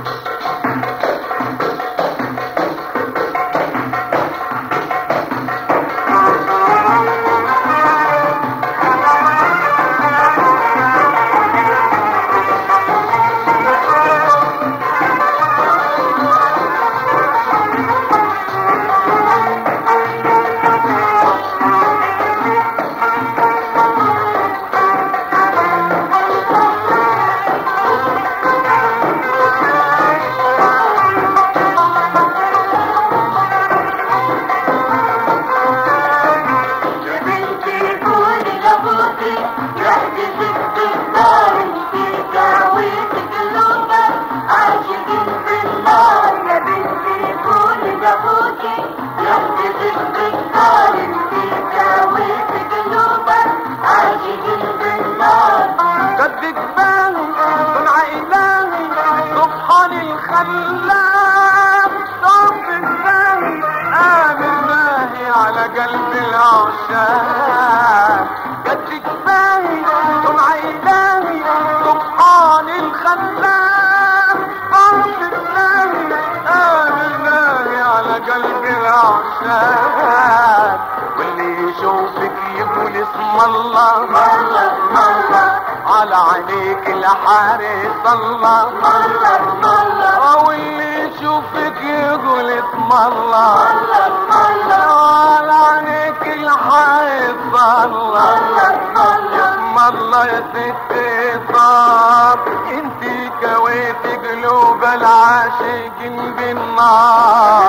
واللي يشوفك يقول اسم الله الله الله، على عينيك الحارس الله الله الله، واللي يشوفك يقول اسم الله الله الله، على عينيك الحارس الله الله، اسم الله يا ست صار، انتي كويت قلوب العاشقين بالنار،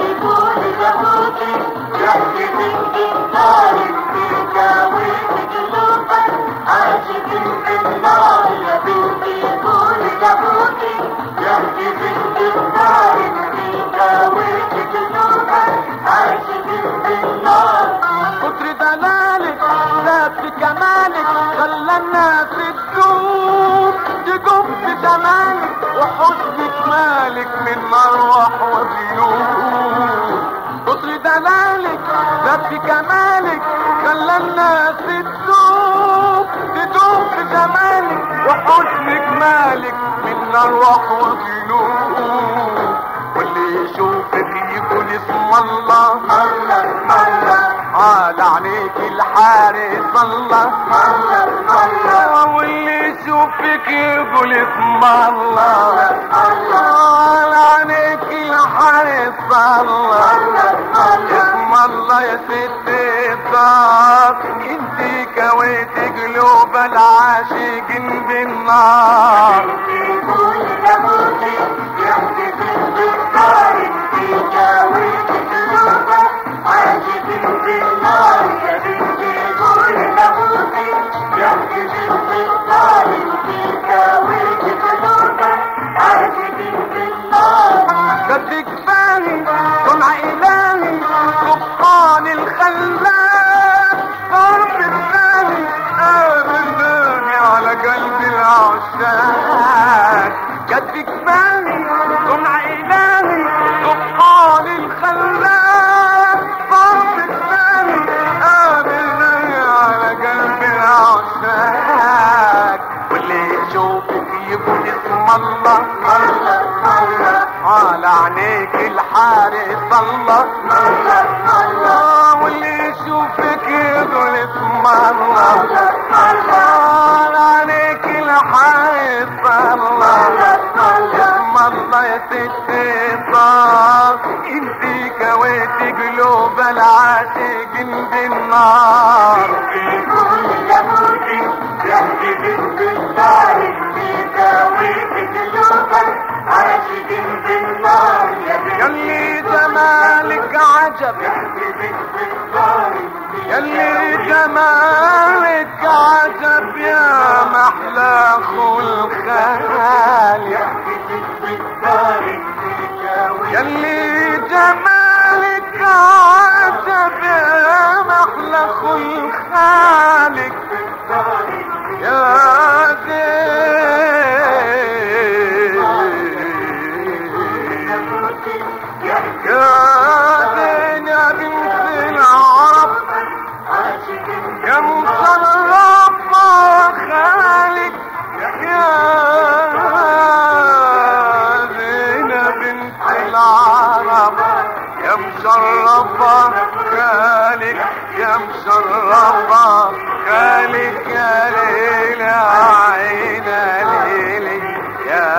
كتر دلالك ذات كمالك خلى الناس تدوم في جمالك وحسنك مالك من مروح وبيوم، كتر دلالك ذات كمالك خلى الناس تدوم في جمالك وحسنك مالك من أرواح وجنون، واللي يشوفك يقول اسم الله الله الله، على عينيك الحارس الله الله الله، واللي يشوفك يقول اسم الله الله، على عينيك الحارس الله الله، اسم الله يا ست صار، انتي كويت قلوب العاشقين بالنار، قدك فاني صنع إلهي سبحان الخلاق، ضرب الثاني آمناني على قلب العشاق، قدك فاني صنع إلهي سبحان الخلاق، ضرب الثاني آمناني على قلب العشاق، واللي يشوفك يقول اسم الله الله الله، على عينيك الحارس الله الله الله، واللي يشوفك يقول اسم الله الله، على عينيك الحارس الله اسم الله يا ست صار، انتي كويت قلوب العاشقين بالنار، يلي جمالك عجب يلي جمالك عجب يا محلى خلقال، يلي جمالك عجب يا محلى خلقالك يا زين يا بنت العرب يا مصرف خالك يا زين مشرفة خالك يا مشرفة خالك يا ليلى عينا ليلي يا